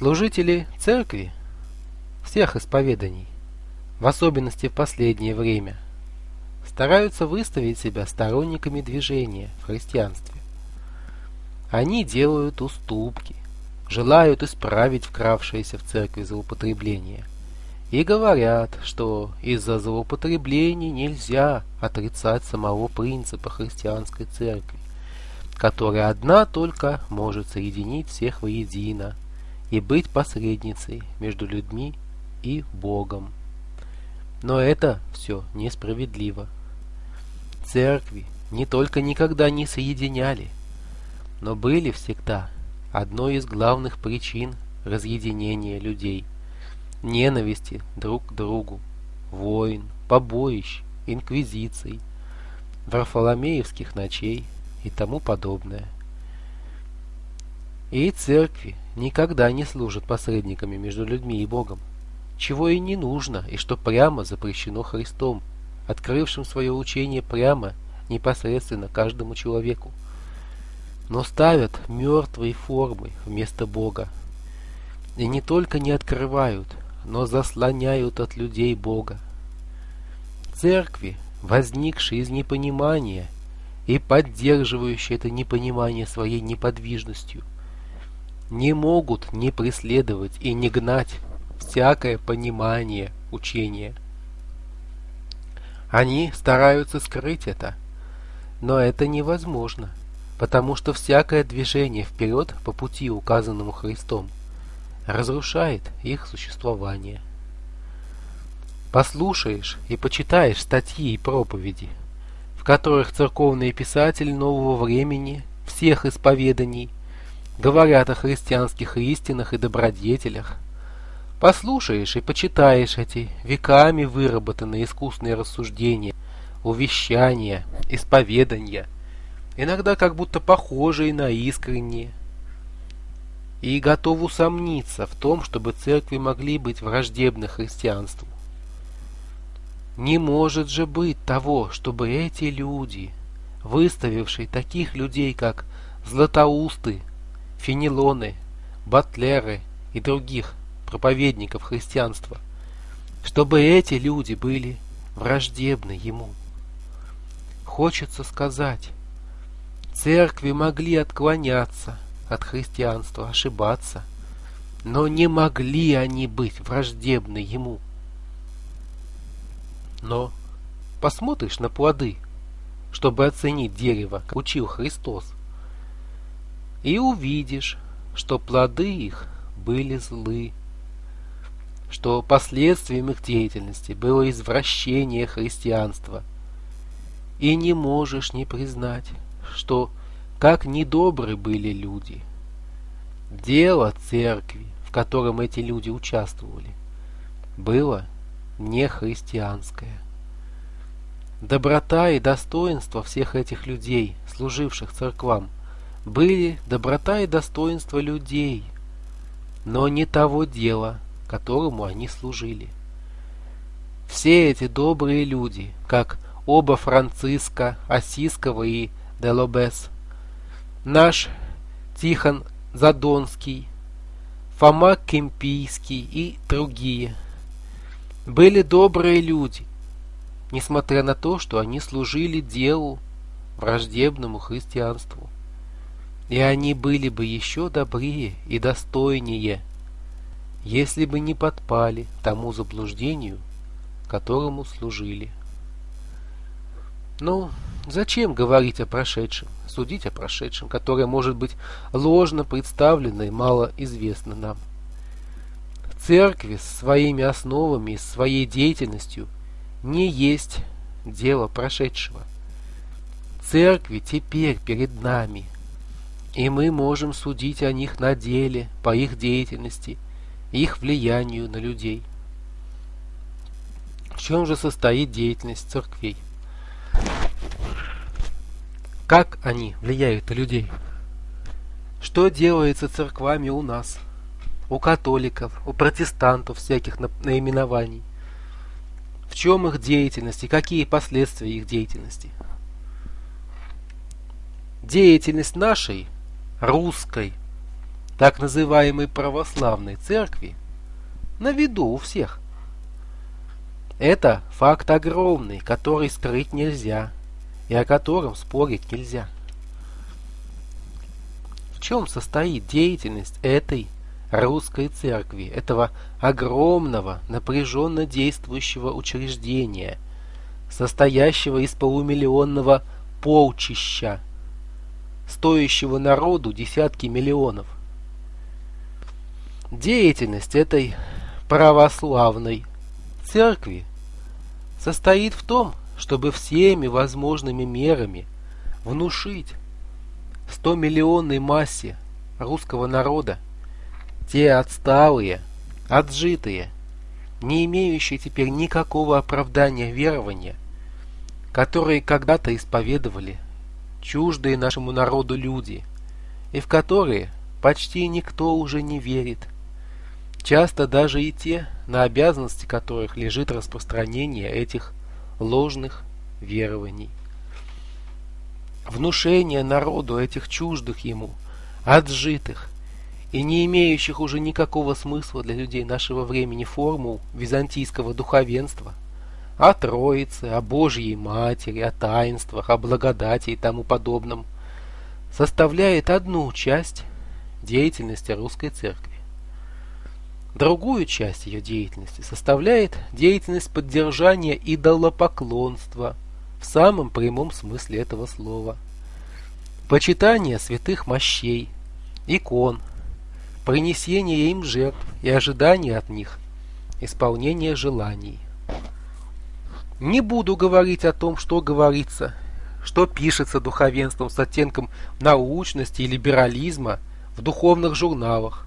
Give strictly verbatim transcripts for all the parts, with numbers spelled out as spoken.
Служители церкви всех исповеданий, в особенности в последнее время, стараются выставить себя сторонниками движения в христианстве. Они делают уступки, желают исправить вкравшееся в церкви злоупотребление и говорят, что из-за злоупотреблений нельзя отрицать самого принципа христианской церкви, которая одна только может соединить всех воедино и быть посредницей между людьми и Богом. Но это все несправедливо. Церкви не только никогда не соединяли, но были всегда одной из главных причин разъединения людей, ненависти друг к другу, войн, побоищ, инквизиций, варфоломеевских ночей и тому подобное. И церкви никогда не служат посредниками между людьми и Богом, чего и не нужно, и что прямо запрещено Христом, открывшим свое учение прямо, непосредственно каждому человеку. Но ставят мертвые формы вместо Бога. И не только не открывают, но заслоняют от людей Бога. Церкви, возникшие из непонимания и поддерживающие это непонимание своей неподвижностью, не могут не преследовать и не гнать всякое понимание учения. Они стараются скрыть это, но это невозможно, потому что всякое движение вперед по пути, указанному Христом, разрушает их существование. Послушаешь и почитаешь статьи и проповеди, в которых церковные писатели нового времени, всех исповеданий, говорят о христианских истинах и добродетелях. Послушаешь и почитаешь эти веками выработанные искусные рассуждения, увещания, исповедания, иногда как будто похожие на искренние, и готов усомниться в том, чтобы церкви могли быть враждебны христианству. Не может же быть того, чтобы эти люди, выставившие таких людей, как Златоусты, Фенелоны, Батлеры и других проповедников христианства, чтобы эти люди были враждебны ему. Хочется сказать, церкви могли отклоняться от христианства, ошибаться, но не могли они быть враждебны ему. Но посмотришь на плоды, чтобы оценить дерево, как учил Христос, и увидишь, что плоды их были злы, что последствием их деятельности было извращение христианства, и не можешь не признать, что как недобры были люди, дело церкви, в котором эти люди участвовали, было не христианское. Доброта и достоинство всех этих людей, служивших церквам, были доброта и достоинство людей, но не того дела, которому они служили. Все эти добрые люди, как оба Франциска Осиского и Делобес, наш Тихон Задонский, Фома Кемпийский и другие, были добрые люди, несмотря на то, что они служили делу, враждебному христианству. И они были бы еще добрее и достойнее, если бы не подпали тому заблуждению, которому служили. Ну, зачем говорить о прошедшем, судить о прошедшем, которое может быть ложно представлено и мало известно нам? Церкви с своими основами и своей деятельностью не есть дело прошедшего. Церкви теперь перед нами, и мы можем судить о них на деле, по их деятельности, их влиянию на людей. В чем же состоит деятельность церквей? Как они влияют на людей? Что делается церквами у нас, у католиков, у протестантов всяких наименований? В чем их деятельность и какие последствия их деятельности? Деятельность нашей, русской так называемой православной церкви на виду у всех. Это факт огромный, который скрыть нельзя и о котором спорить нельзя. В чем состоит деятельность этой русской церкви, этого огромного, напряженно действующего учреждения, состоящего из полумиллионного полчища, стоящего народу десятки миллионов? Деятельность этой православной церкви состоит в том, чтобы всеми возможными мерами внушить стомиллионной массе русского народа те отсталые, отжитые, не имеющие теперь никакого оправдания верования, которые когда-то исповедовали чуждые нашему народу люди, и в которые почти никто уже не верит, часто даже и те, на обязанности которых лежит распространение этих ложных верований. Внушение народу этих чуждых ему, отжитых и не имеющих уже никакого смысла для людей нашего времени формул византийского духовенства о Троице, о Божьей Матери, о таинствах, о благодати и тому подобном составляет одну часть деятельности русской церкви. Другую часть ее деятельности составляет деятельность поддержания идолопоклонства в самом прямом смысле этого слова, почитание святых мощей, икон, принесение им жертв и ожидание от них исполнения желаний. Не буду говорить о том, что говорится, что пишется духовенством с оттенком научности и либерализма в духовных журналах,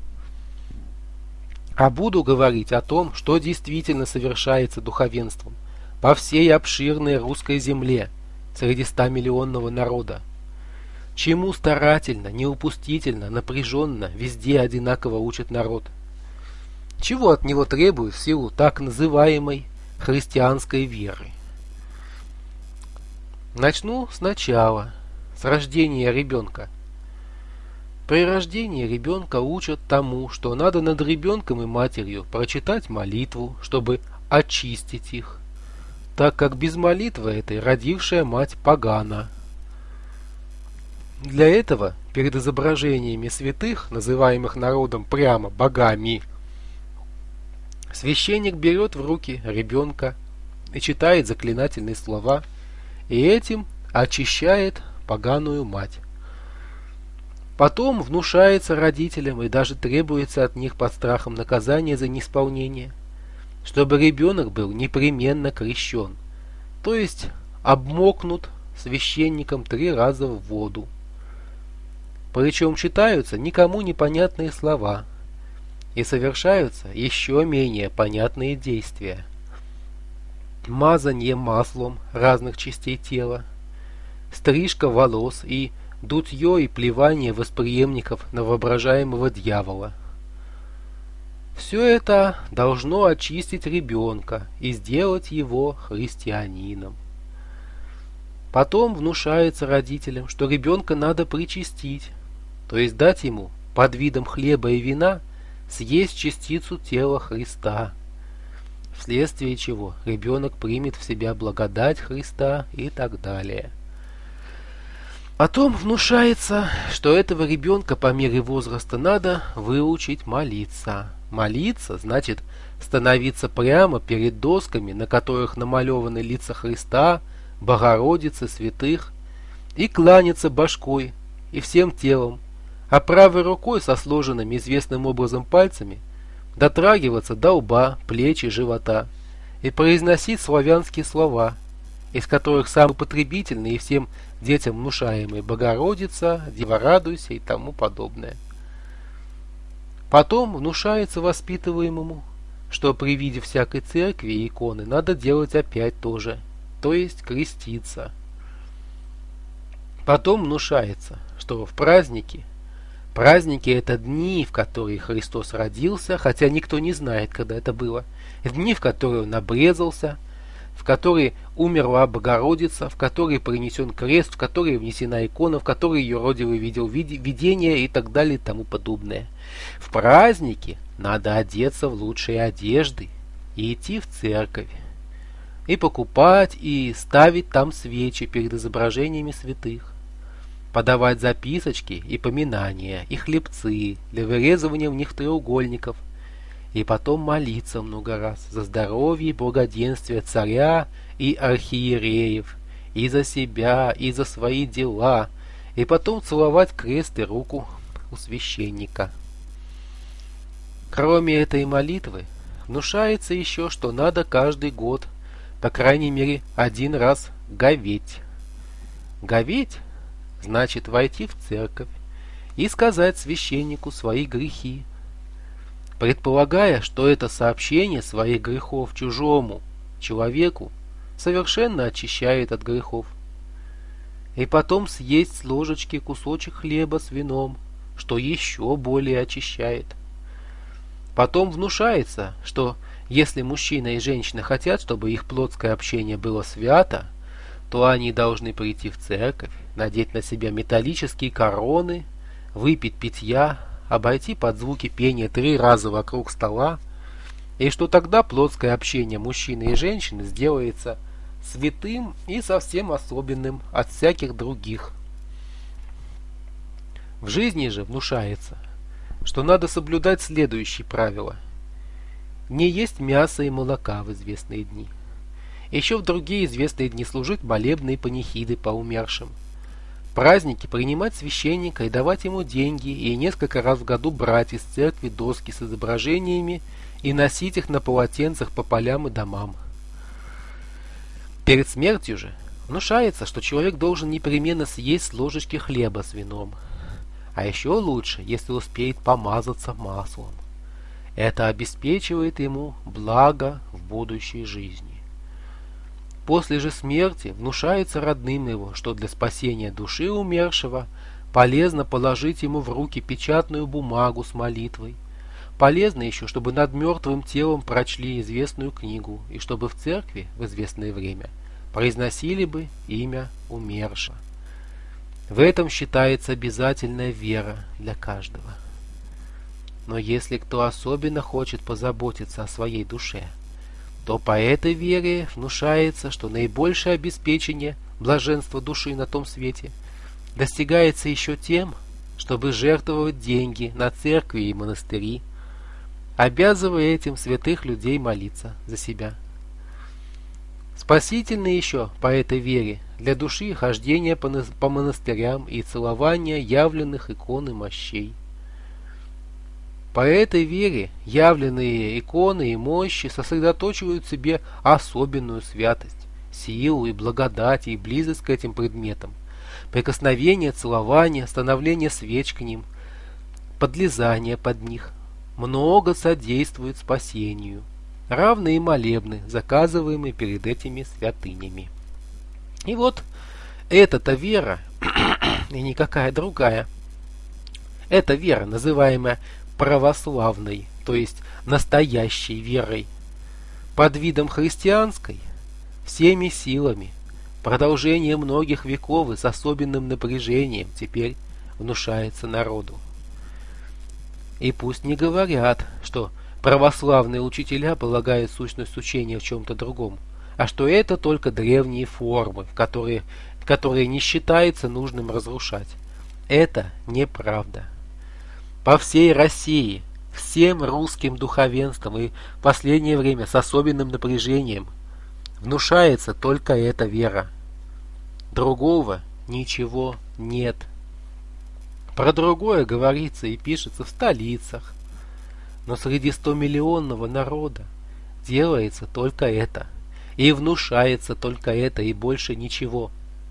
а буду говорить о том, что действительно совершается духовенством по всей обширной русской земле среди стамиллионного народа, чему старательно, неупустительно, напряженно везде одинаково учит народ, чего от него требуют в силу так называемой христианской веры. Начну сначала, с рождения ребенка. При рождении ребенка учат тому, что надо над ребенком и матерью прочитать молитву, чтобы очистить их, так как без молитвы этой родившая мать погана. Для этого перед изображениями святых, называемых народом прямо богами, священник берет в руки ребенка и читает заклинательные слова, и этим очищает поганую мать. Потом внушается родителям и даже требуется от них под страхом наказания за неисполнение, чтобы ребенок был непременно крещен, то есть обмокнут священником три раза в воду. Причем читаются никому непонятные слова и совершаются еще менее понятные действия. Мазанье маслом разных частей тела, стрижка волос и дутье и плевание восприемников на воображаемого дьявола. Все это должно очистить ребенка и сделать его христианином. Потом внушается родителям, что ребенка надо причастить, то есть дать ему под видом хлеба и вина съесть частицу тела Христа, вследствие чего ребенок примет в себя благодать Христа и так далее. Потом внушается, что этого ребенка по мере возраста надо выучить молиться. Молиться значит становиться прямо перед досками, на которых намалеваны лица Христа, Богородицы, святых, и кланяться башкой и всем телом, а правой рукой со сложенными известным образом пальцами дотрагиваться до лба, плеч и живота и произносить славянские слова, из которых самые потребительные и всем детям внушаемые Богородица, Дева радуйся и тому подобное. Потом внушается воспитываемому, что при виде всякой церкви и иконы надо делать опять то же, то есть креститься. Потом внушается, что в праздники, праздники это дни, в которые Христос родился, хотя никто не знает, когда это было, дни, в которые он обрезался, в которой умерла Богородица, в которой принесен крест, в которой внесена икона, в которой ее родивый видел видение и так далее и тому подобное. В праздники надо одеться в лучшие одежды и идти в церковь, и покупать, и ставить там свечи перед изображениями святых, подавать записочки и поминания, и хлебцы для вырезывания в них треугольников, и потом молиться много раз за здоровье и благоденствие царя и архиереев, и за себя, и за свои дела, и потом целовать крест и руку у священника. Кроме этой молитвы, внушается еще, что надо каждый год, по крайней мере, один раз говеть. Говеть значит войти в церковь и сказать священнику свои грехи, предполагая, что это сообщение своих грехов чужому человеку совершенно очищает от грехов. И потом съесть с ложечки кусочек хлеба с вином, что еще более очищает. Потом внушается, что если мужчина и женщина хотят, чтобы их плотское общение было свято, то они должны прийти в церковь, надеть на себя металлические короны, выпить питья, обойти под звуки пения три раза вокруг стола, и что тогда плотское общение мужчины и женщины сделается святым и совсем особенным от всяких других. В жизни же внушается, что надо соблюдать следующие правила. Не есть мяса и молока в известные дни. Еще в другие известные дни служить молебные панихиды по умершим. В праздники принимать священника и давать ему деньги, и несколько раз в году брать из церкви доски с изображениями и носить их на полотенцах по полям и домам. Перед смертью же внушается, что человек должен непременно съесть с ложечки хлеба с вином. А еще лучше, если успеет помазаться маслом. Это обеспечивает ему благо в будущей жизни. После же смерти внушается родным его, что для спасения души умершего полезно положить ему в руки печатную бумагу с молитвой. Полезно еще, чтобы над мертвым телом прочли известную книгу, и чтобы в церкви в известное время произносили бы имя умершего. В этом считается обязательная вера для каждого. Но если кто особенно хочет позаботиться о своей душе, то по этой вере внушается, что наибольшее обеспечение блаженства души на том свете достигается еще тем, чтобы жертвовать деньги на церкви и монастыри, обязывая этим святых людей молиться за себя. Спасительно еще по этой вере для души хождение по монастырям и целование явленных икон и мощей. По этой вере явленные иконы и мощи сосредоточивают в себе особенную святость, силу и благодать и близость к этим предметам. Прикосновение, целование, становление свеч к ним, подлизание под них много содействует спасению. Равны и молебны, заказываемые перед этими святынями. И вот эта-то вера, и никакая другая, эта вера, называемая православной, то есть настоящей верой, под видом христианской, всеми силами, продолжение многих веков и с особенным напряжением теперь внушается народу. И пусть не говорят, что православные учителя полагают сущность учения в чем-то другом, а что это только древние формы, в которые, которые не считается нужным разрушать. Это неправда. По всей России, всем русским духовенством и в последнее время с особенным напряжением внушается только эта вера. Другого ничего нет. Про другое говорится и пишется в столицах, но среди стомиллионного народа делается только это, и внушается только это, и больше ничего.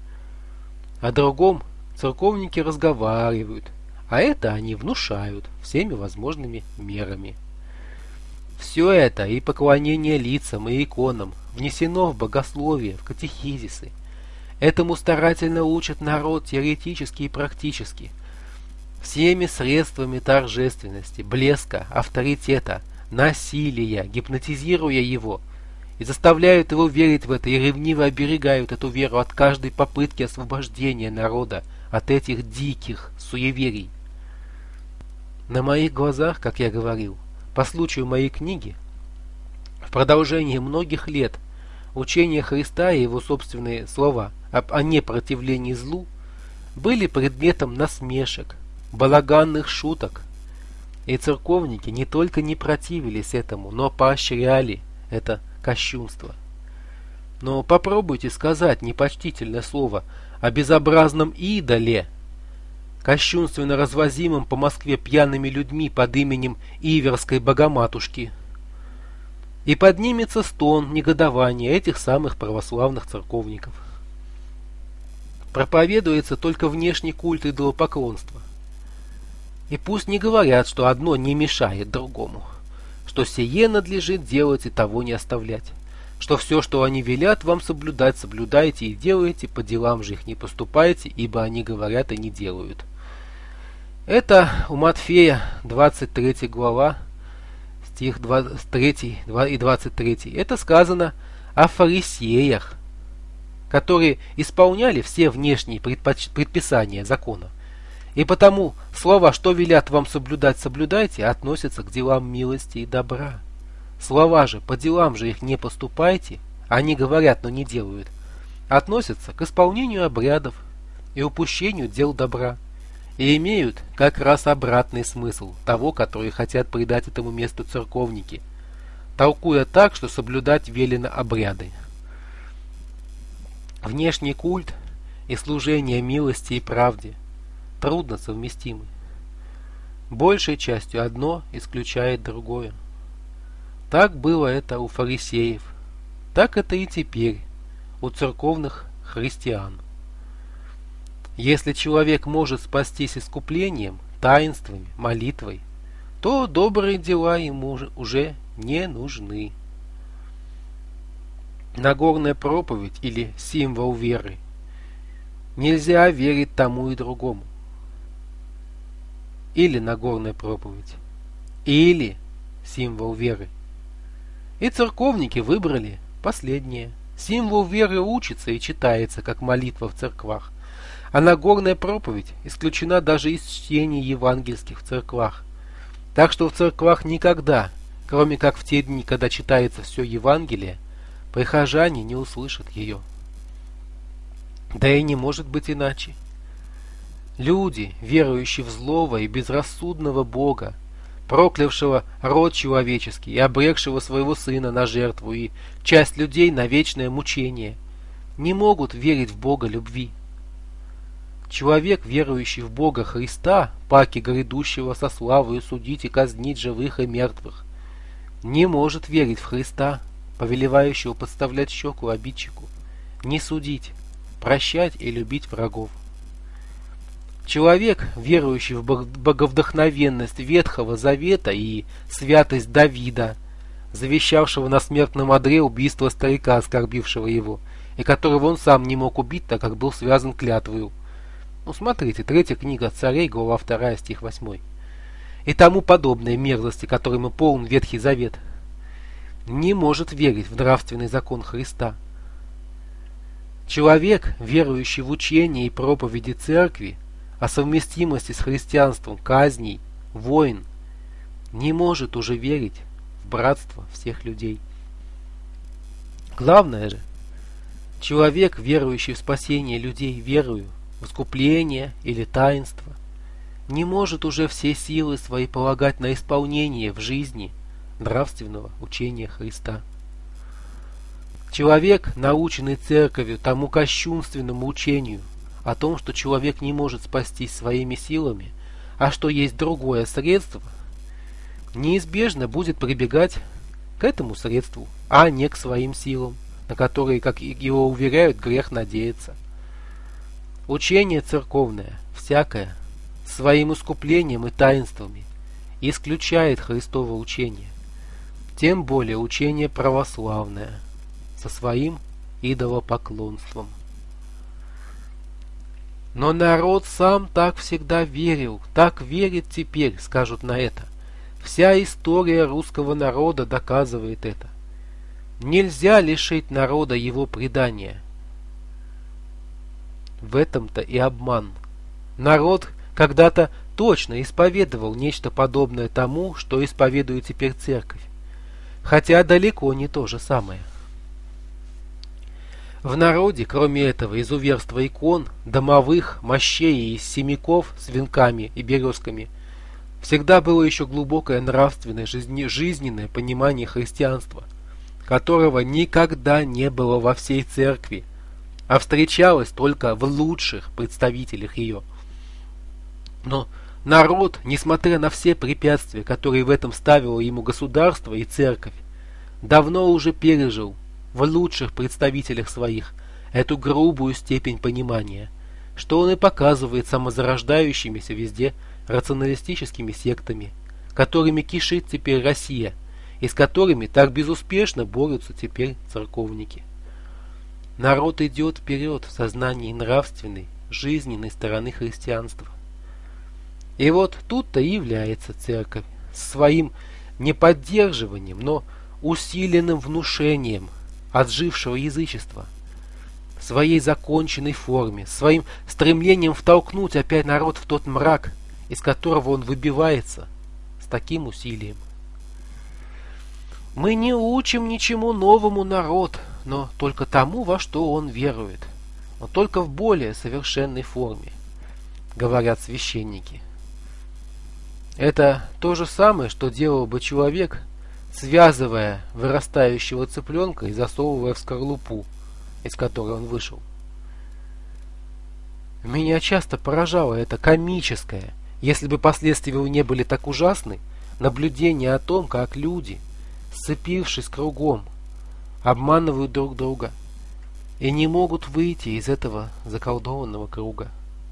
О другом церковники разговаривают, а это они внушают всеми возможными мерами. Все это, и поклонение лицам, и иконам, внесено в богословие, в катехизисы. Этому старательно учат народ теоретически и практически, всеми средствами торжественности, блеска, авторитета, насилия, гипнотизируя его и заставляют его верить в это, и ревниво оберегают эту веру от каждой попытки освобождения народа от этих диких суеверий. На моих глазах, как я говорил, по случаю моей книги, в продолжении многих лет учение Христа и его собственные слова об о непротивлении злу были предметом насмешек, балаганных шуток, и церковники не только не противились этому, но поощряли это кощунство. Но попробуйте сказать непочтительное слово о безобразном идоле, кощунственно развозимом по Москве пьяными людьми под именем Иверской Богоматушки, и поднимется стон негодования этих самых православных церковников. Проповедуется только внешний культ идолопоклонства. И пусть не говорят, что одно не мешает другому, что сие надлежит делать и того не оставлять, что все, что они велят вам соблюдать, соблюдайте и делайте, по делам же их не поступайте, ибо они говорят и не делают. Это у Матфея двадцать третья глава, стих двадцать три и двадцать три. Это сказано о фарисеях, которые исполняли все внешние предпоч... предписания закона. И потому слова, что велят вам соблюдать, соблюдайте, относятся к делам милости и добра. Слова же, по делам же их не поступайте, они говорят, но не делают, относятся к исполнению обрядов и упущению дел добра, и имеют как раз обратный смысл того, который хотят придать этому месту церковники, толкуя так, что соблюдать велено обряды. Внешний культ и служение милости и правде трудно совместимы. Большей частью одно исключает другое. Так было это у фарисеев, так это и теперь у церковных христиан. Если человек может спастись искуплением, таинствами, молитвой, то добрые дела ему уже не нужны. Нагорная проповедь или символ веры. Нельзя верить тому и другому. Или Нагорная проповедь, или символ веры. И церковники выбрали последнее. Символ веры учится и читается, как молитва в церквах, а Нагорная проповедь исключена даже из чтения евангельских в церквах. Так что в церквах никогда, кроме как в те дни, когда читается все Евангелие, прихожане не услышат ее. Да и не может быть иначе. Люди, верующие в злого и безрассудного Бога, проклявшего род человеческий и обрекшего своего сына на жертву и часть людей на вечное мучение, не могут верить в Бога любви. Человек, верующий в Бога Христа, паки грядущего со славою судить и казнить живых и мертвых, не может верить в Христа, повелевающего подставлять щеку обидчику, не судить, прощать и любить врагов. Человек, верующий в боговдохновенность Ветхого Завета и святость Давида, завещавшего на смертном одре убийство старика, оскорбившего его, и которого он сам не мог убить, так как был связан клятвою. Ну, смотрите, третья книга Царей, глава вторая, стих восьмой. И тому подобные мерзости, которыми полон Ветхий Завет, не может верить в нравственный закон Христа. Человек, верующий в учение и проповеди Церкви о совместимости с христианством казней, войн, не может уже верить в братство всех людей. Главное же, человек, верующий в спасение людей верою, в искупление или таинство, не может уже все силы свои полагать на исполнение в жизни нравственного учения Христа. Человек, наученный Церковью тому кощунственному учению о том, что человек не может спастись своими силами, а что есть другое средство, неизбежно будет прибегать к этому средству, а не к своим силам, на которые, как его уверяют, грех надеяться. Учение церковное, всякое, своим искуплением и таинствами, исключает Христово учение, тем более учение православное, со своим идолопоклонством. Но народ сам так всегда верил, так верит теперь, скажут на это. Вся история русского народа доказывает это. Нельзя лишить народа его предания. В этом-то и обман. Народ когда-то точно исповедовал нечто подобное тому, что исповедует теперь церковь, хотя далеко не то же самое. В народе, кроме этого изуверства икон, домовых, мощей и семяков с венками и березками, всегда было еще глубокое нравственное, жизни, жизненное понимание христианства, которого никогда не было во всей церкви, а встречалось только в лучших представителях ее. Но народ, несмотря на все препятствия, которые в этом ставило ему государство и церковь, давно уже пережил в лучших представителях своих эту грубую степень понимания, что он и показывает самозарождающимися везде рационалистическими сектами, которыми кишит теперь Россия, и с которыми так безуспешно борются теперь церковники. Народ идет вперед в сознании нравственной, жизненной стороны христианства. И вот тут-то и является церковь своим не поддерживанием, но усиленным внушением отжившего язычества, своей законченной форме, своим стремлением втолкнуть опять народ в тот мрак, из которого он выбивается с таким усилием. Мы не учим ничему новому народ, но только тому, во что он верует, но только в более совершенной форме, говорят священники. Это то же самое, что делал бы человек, связывая вырастающего цыпленка и засовывая в скорлупу, из которой он вышел. Меня часто поражало это комическое, если бы последствия не были так ужасны, наблюдение о том, как люди, сцепившись кругом, обманывают друг друга и не могут выйти из этого заколдованного круга.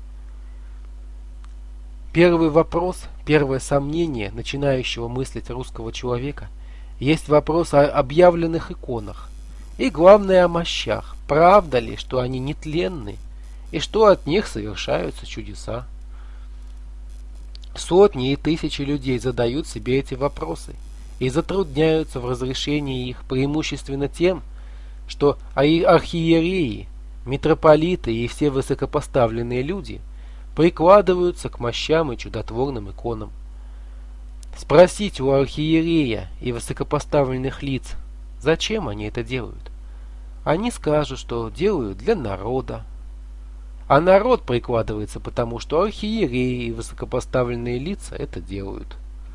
Первый вопрос, первое сомнение начинающего мыслить русского человека есть вопрос о объявленных иконах и, главное, о мощах. Правда ли, что они нетленны и что от них совершаются чудеса? Сотни и тысячи людей задают себе эти вопросы и затрудняются в разрешении их преимущественно тем, что архиереи, митрополиты и все высокопоставленные люди прикладываются к мощам и чудотворным иконам. Спросите у архиерея и высокопоставленных лиц, зачем они это делают. Они скажут, что делают для народа. А народ прикладывается потому, что архиереи и высокопоставленные лица это делают.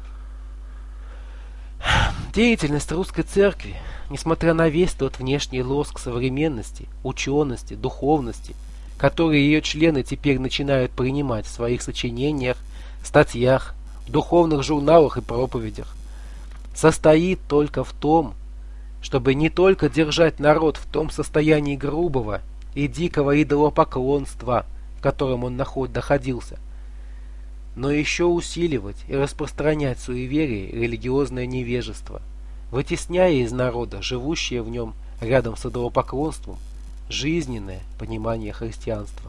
Деятельность русской церкви, несмотря на весь тот внешний лоск современности, учености, духовности, которые ее члены теперь начинают принимать в своих сочинениях, статьях, духовных журналах и проповедях, состоит только в том, чтобы не только держать народ в том состоянии грубого и дикого идолопоклонства, в котором он находился, но еще усиливать и распространять суеверие и религиозное невежество, вытесняя из народа, живущее в нем рядом с идолопоклонством, жизненное понимание христианства.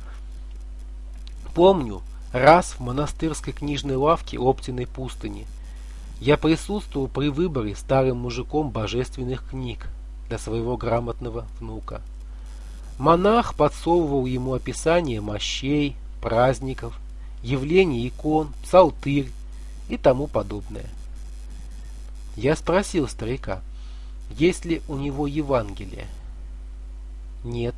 Помню, раз в монастырской книжной лавке Оптиной пустыни я присутствовал при выборе старым мужиком божественных книг для своего грамотного внука. Монах подсовывал ему описание мощей, праздников, явлений икон, псалтырь и тому подобное. Я спросил старика, есть ли у него Евангелие. Нет.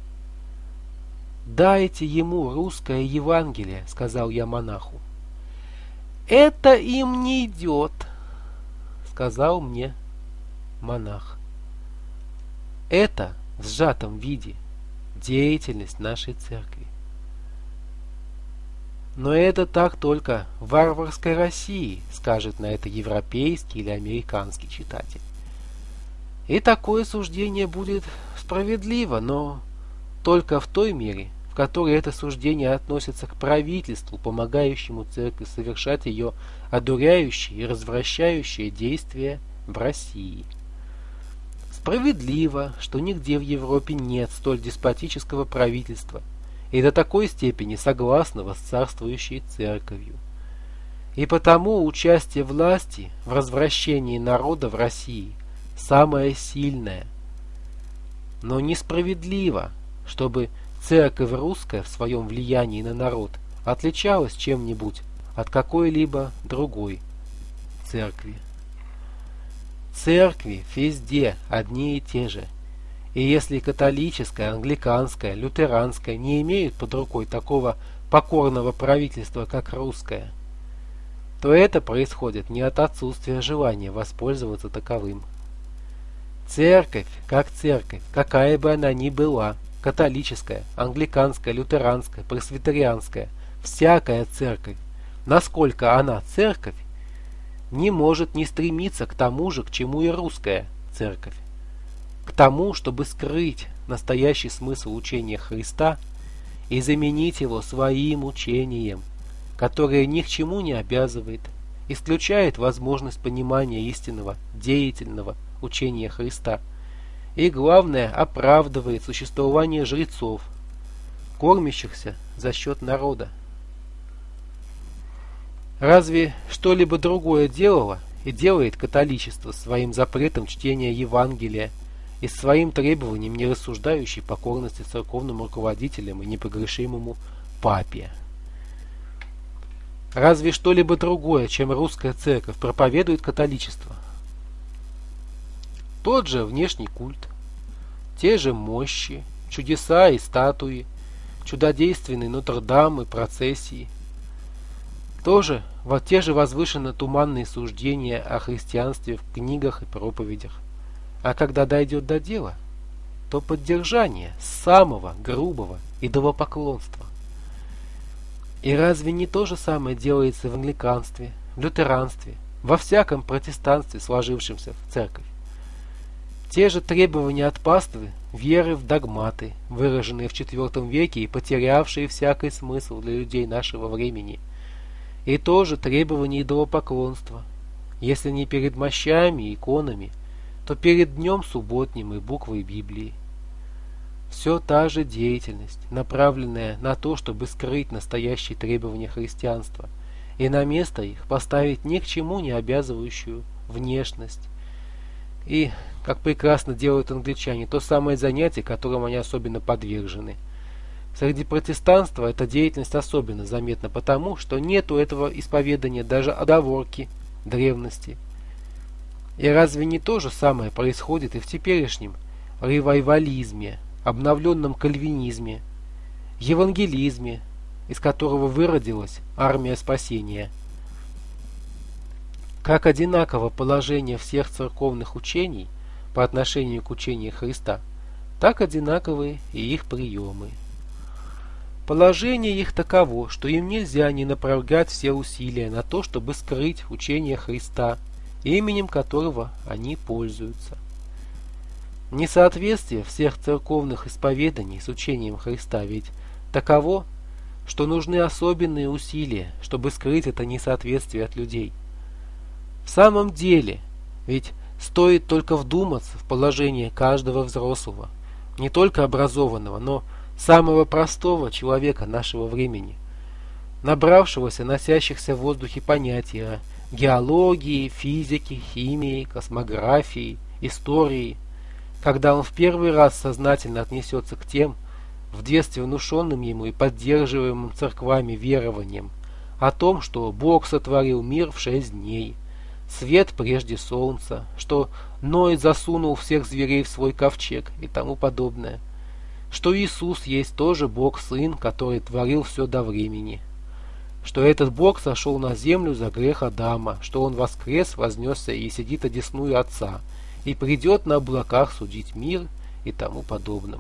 «Дайте ему русское Евангелие», — сказал я монаху. «Это им не идет», — сказал мне монах. Это в сжатом виде деятельность нашей церкви. Но это так только в варварской России, скажет на это европейский или американский читатель. И такое суждение будет справедливо, но только в той мере, в которой это суждение относится к правительству, помогающему церкви совершать ее одуряющие и развращающие действия в России. Справедливо, что нигде в Европе нет столь деспотического правительства и до такой степени согласного с царствующей церковью. И потому участие власти в развращении народа в России самая сильная. Но несправедливо, чтобы церковь русская в своем влиянии на народ отличалась чем-нибудь от какой-либо другой церкви. Церкви везде одни и те же. И если католическая, англиканская, лютеранская не имеют под рукой такого покорного правительства, как русская, то это происходит не от отсутствия желания воспользоваться таковым. Церковь, как церковь, какая бы она ни была, католическая, англиканская, лютеранская, пресвитерианская, всякая церковь, насколько она церковь, не может не стремиться к тому же, к чему и русская церковь. К тому, чтобы скрыть настоящий смысл учения Христа и заменить его своим учением, которое ни к чему не обязывает, исключает возможность понимания истинного, деятельного учения Христа и, главное, оправдывает существование жрецов, кормящихся за счет народа. Разве что-либо другое делало и делает католичество своим запретом чтения Евангелия и своим требованием нерассуждающей покорности церковным руководителям и непогрешимому папе? Разве что-либо другое, чем русская церковь, проповедует католичество? Тот же внешний культ, те же мощи, чудеса и статуи, чудодейственные Нотр-Дам и процессии, тоже вот те же возвышенно-туманные суждения о христианстве в книгах и проповедях. А когда дойдет до дела, то поддержание самого грубого идолопоклонства. И разве не то же самое делается в англиканстве, в лютеранстве, во всяком протестанстве, сложившемся в церковь? Те же требования от паствы, веры в догматы, выраженные в четвертом веке и потерявшие всякий смысл для людей нашего времени. И тоже требование идолопоклонства, если не перед мощами и иконами, то перед днем субботним и буквой Библии. Все та же деятельность, направленная на то, чтобы скрыть настоящие требования христианства, и на место их поставить ни к чему не обязывающую внешность. И, как прекрасно делают англичане, то самое занятие, которым они особенно подвержены. Среди протестанства эта деятельность особенно заметна потому, что нет у этого исповедания даже оговорки древности. И разве не то же самое происходит и в теперешнем ревайвализме, обновленном кальвинизме, евангелизме, из которого выродилась армия спасения? Как одинаково положение всех церковных учений по отношению к учению Христа, так одинаковы и их приемы. Положение их таково, что им нельзя не направлять все усилия на то, чтобы скрыть учение Христа, именем которого они пользуются. Несоответствие всех церковных исповеданий с учением Христа ведь таково, что нужны особенные усилия, чтобы скрыть это несоответствие от людей. В самом деле, ведь стоит только вдуматься в положение каждого взрослого, не только образованного, но самого простого человека нашего времени, набравшегося носящихся в воздухе понятий о геологии, физике, химии, космографии, истории, когда он в первый раз сознательно отнесется к тем, в детстве внушенным ему и поддерживаемым церквами верованиям, о том, что Бог сотворил мир в шесть дней, свет прежде солнца, что Ной засунул всех зверей в свой ковчег и тому подобное, что Иисус есть тоже Бог-Сын, который творил все до времени, что этот Бог сошел на землю за грех Адама, что Он воскрес, вознесся и сидит одесную Отца, и придет на облаках судить мир и тому подобным.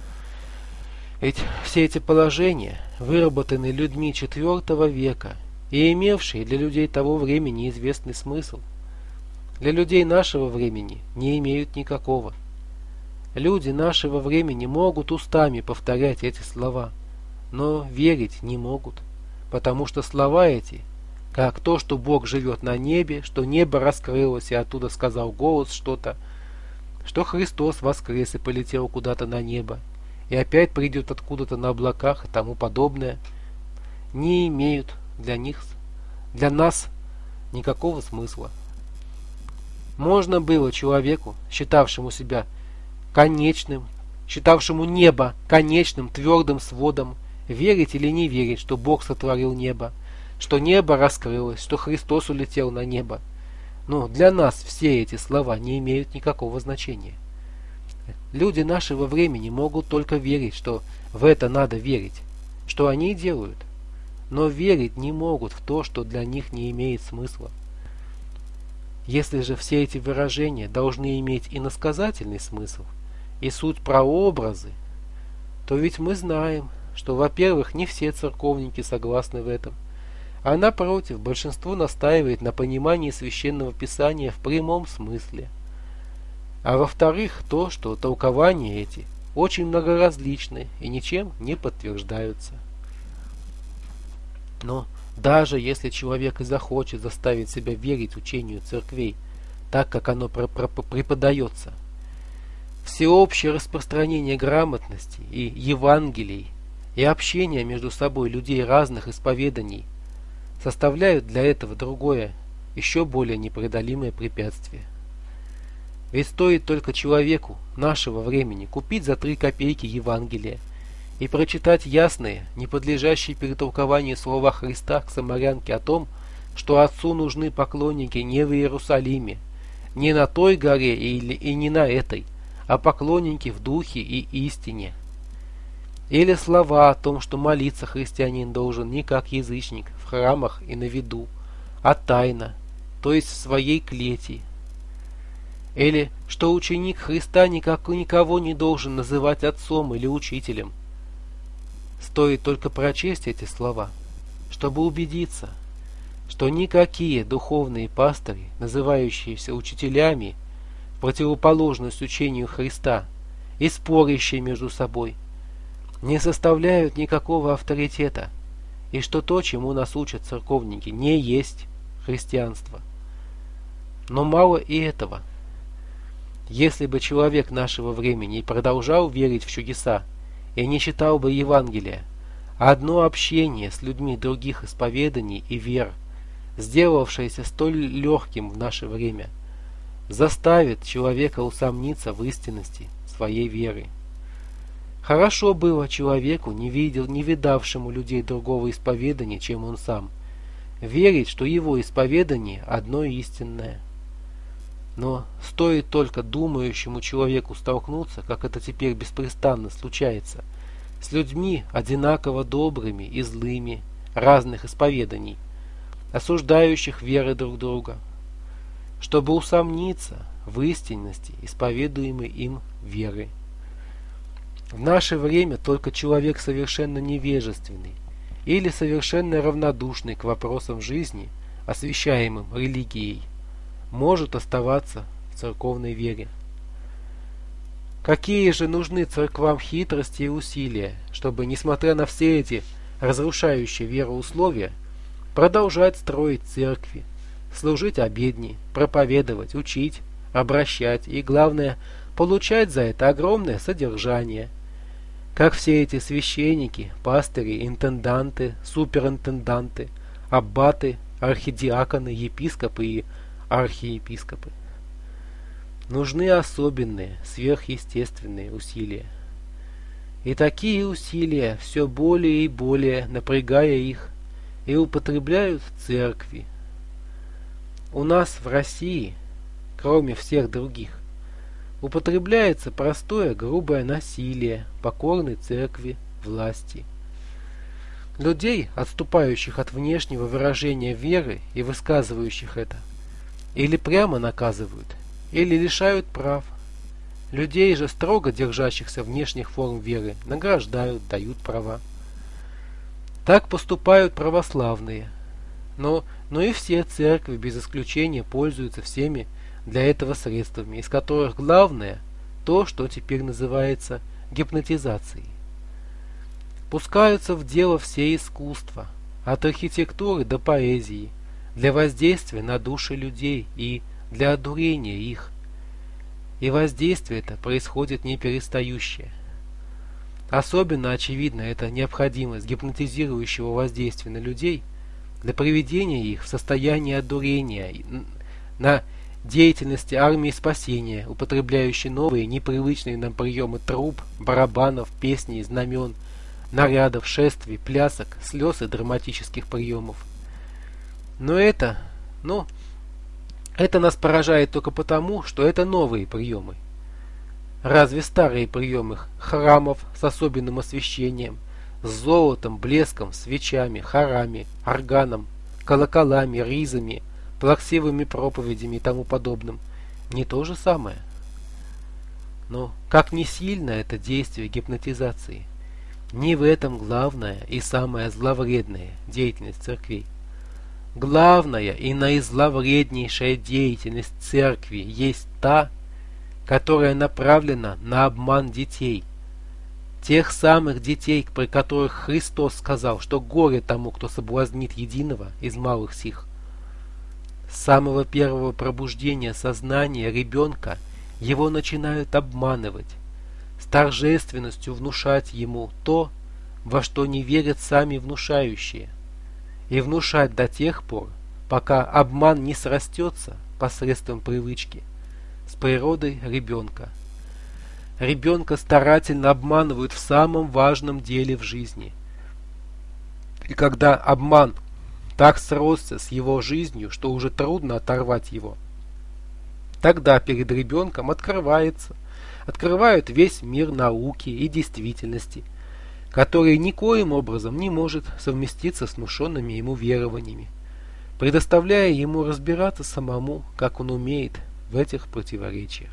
Ведь все эти положения выработаны людьми четвертого века и имевшие для людей того времени известный смысл, для людей нашего времени не имеют никакого. Люди нашего времени могут устами повторять эти слова, но верить не могут, потому что слова эти, как то, что Бог живет на небе, что небо раскрылось и оттуда сказал голос что-то, что Христос воскрес и полетел куда-то на небо, и опять придет откуда-то на облаках и тому подобное, не имеют для них, для нас никакого смысла. Можно было человеку, считавшему себя конечным, считавшему небо конечным твердым сводом, верить или не верить, что Бог сотворил небо, что небо раскрылось, что Христос улетел на небо. Но для нас все эти слова не имеют никакого значения. Люди нашего времени могут только верить, что в это надо верить, что они и делают, но верить не могут в то, что для них не имеет смысла. Если же все эти выражения должны иметь иносказательный смысл и суть прообразы, то ведь мы знаем, что, во-первых, не все церковники согласны в этом, а напротив, большинство настаивает на понимании Священного Писания в прямом смысле. А во-вторых, то, что толкования эти очень многоразличны и ничем не подтверждаются. Но даже если человек и захочет заставить себя верить учению церквей, так как оно преподается, всеобщее распространение грамотности и Евангелий и общение между собой людей разных исповеданий составляют для этого другое, еще более непреодолимое препятствие. Ведь стоит только человеку нашего времени купить за три копейки Евангелие и прочитать ясные, не подлежащие перетолкованию слова Христа к самарянке о том, что Отцу нужны поклонники не в Иерусалиме, не на той горе или и не на этой, а поклонники в духе и истине. Или слова о том, что молиться христианин должен не как язычник в храмах и на виду, а тайно, то есть в своей клети. Или что ученик Христа никак, никого не должен называть отцом или учителем. Стоит только прочесть эти слова, чтобы убедиться, что никакие духовные пастыри, называющиеся учителями, в противоположность учению Христа и спорящие между собой, не составляют никакого авторитета, и что то, чему нас учат церковники, не есть христианство. Но мало и этого. Если бы человек нашего времени продолжал верить в чудеса и не читал бы Евангелия, одно общение с людьми других исповеданий и вер, сделавшееся столь легким в наше время, заставит человека усомниться в истинности своей веры. Хорошо было человеку, не видел, не видавшему людей другого исповедания, чем он сам, верить, что его исповедание одно истинное. Но стоит только думающему человеку столкнуться, как это теперь беспрестанно случается, с людьми одинаково добрыми и злыми, разных исповеданий, осуждающих веры друг друга, чтобы усомниться в истинности исповедуемой им веры. В наше время только человек совершенно невежественный или совершенно равнодушный к вопросам жизни, освящаемым религией, может оставаться в церковной вере. Какие же нужны церквам хитрости и усилия, чтобы, несмотря на все эти разрушающие веру условия, продолжать строить церкви, служить обедни, проповедовать, учить, обращать и, главное, получать за это огромное содержание. Как все эти священники, пастыри, интенданты, суперинтенданты, аббаты, архидиаконы, епископы и архиепископы. Нужны особенные, сверхъестественные усилия. И такие усилия, все более и более напрягая их, и употребляют церкви. У нас в России, кроме всех других, употребляется простое грубое насилие покорной церкви власти. Людей, отступающих от внешнего выражения веры и высказывающих это, или прямо наказывают, или лишают прав. Людей же, строго держащихся внешних форм веры, награждают, дают права. Так поступают православные. Но, но и все церкви без исключения пользуются всеми для этого средствами, из которых главное то, что теперь называется гипнотизацией. Пускаются в дело все искусства, от архитектуры до поэзии, для воздействия на души людей и для одурения их. И воздействие это происходит неперестающее. Особенно очевидна эта необходимость гипнотизирующего воздействия на людей для приведения их в состояние одурения, на деятельности армии спасения, употребляющей новые, непривычные нам приемы труб, барабанов, песней, знамен, нарядов, шествий, плясок, слез и драматических приемов. Но это, ну, это нас поражает только потому, что это новые приемы. Разве старые приемы храмов с особенным освещением, с золотом, блеском, свечами, хорами, органом, колоколами, ризами, плаксивыми проповедями и тому подобным не то же самое? Но как не сильно это действие гипнотизации, не в этом главная и самая зловредная деятельность церквей. Главная и наизловреднейшая деятельность церкви есть та, которая направлена на обман детей. Тех самых детей, при которых Христос сказал, что горе тому, кто соблазнит единого из малых сих. С самого первого пробуждения сознания ребенка его начинают обманывать, с торжественностью внушать ему то, во что не верят сами внушающие, и внушать до тех пор, пока обман не срастется посредством привычки с природой ребенка. Ребенка старательно обманывают в самом важном деле в жизни. И когда обман так сросся с его жизнью, что уже трудно оторвать его, тогда перед ребенком открывается, открывают весь мир науки и действительности, который никоим образом не может совместиться с внушенными ему верованиями, предоставляя ему разбираться самому, как он умеет в этих противоречиях.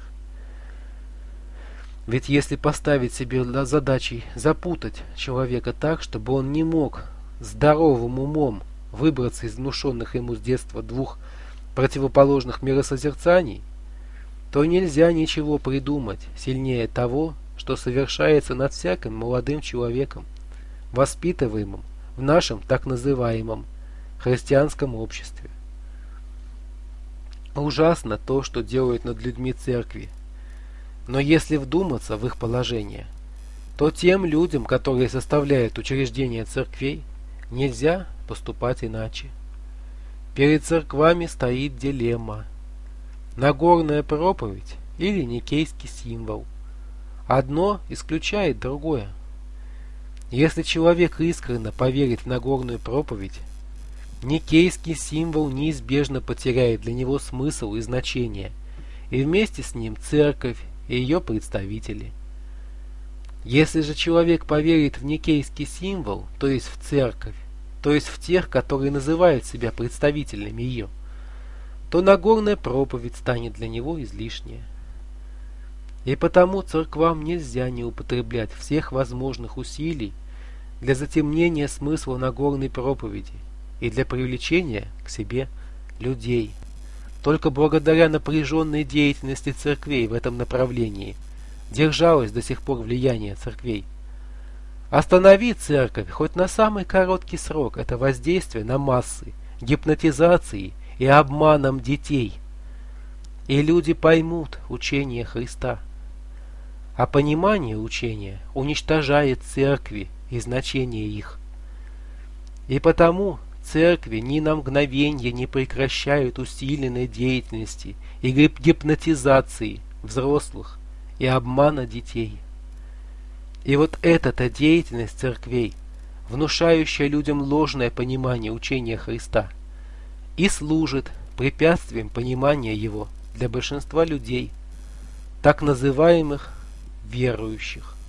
Ведь если поставить себе задачей запутать человека так, чтобы он не мог здоровым умом выбраться из внушенных ему с детства двух противоположных миросозерцаний, то нельзя ничего придумать сильнее того, что совершается над всяким молодым человеком, воспитываемым в нашем так называемом христианском обществе. Ужасно то, что делают над людьми церкви. Но если вдуматься в их положение, то тем людям, которые составляют учреждения церквей, нельзя поступать иначе. Перед церквами стоит дилемма: Нагорная проповедь или никейский символ. Одно исключает другое. Если человек искренне поверит в Нагорную проповедь, никейский символ неизбежно потеряет для него смысл и значение, и вместе с ним церковь и ее представители. Если же человек поверит в никейский символ, то есть в церковь, то есть в тех, которые называют себя представителями ее, то Нагорная проповедь станет для него излишняя. И потому церквам нельзя не употреблять всех возможных усилий для затемнения смысла Нагорной проповеди и для привлечения к себе людей. Только благодаря напряженной деятельности церквей в этом направлении держалось до сих пор влияние церквей. Останови церковь хоть на самый короткий срок это воздействие на массы, гипнотизацией и обманом детей, и люди поймут учение Христа. А понимание учения уничтожает церкви и значение их. И потому церкви ни на мгновенье не прекращают усиленной деятельности и гипнотизации взрослых и обмана детей. И вот эта-то деятельность церквей, внушающая людям ложное понимание учения Христа, и служит препятствием понимания его для большинства людей, так называемых верующих.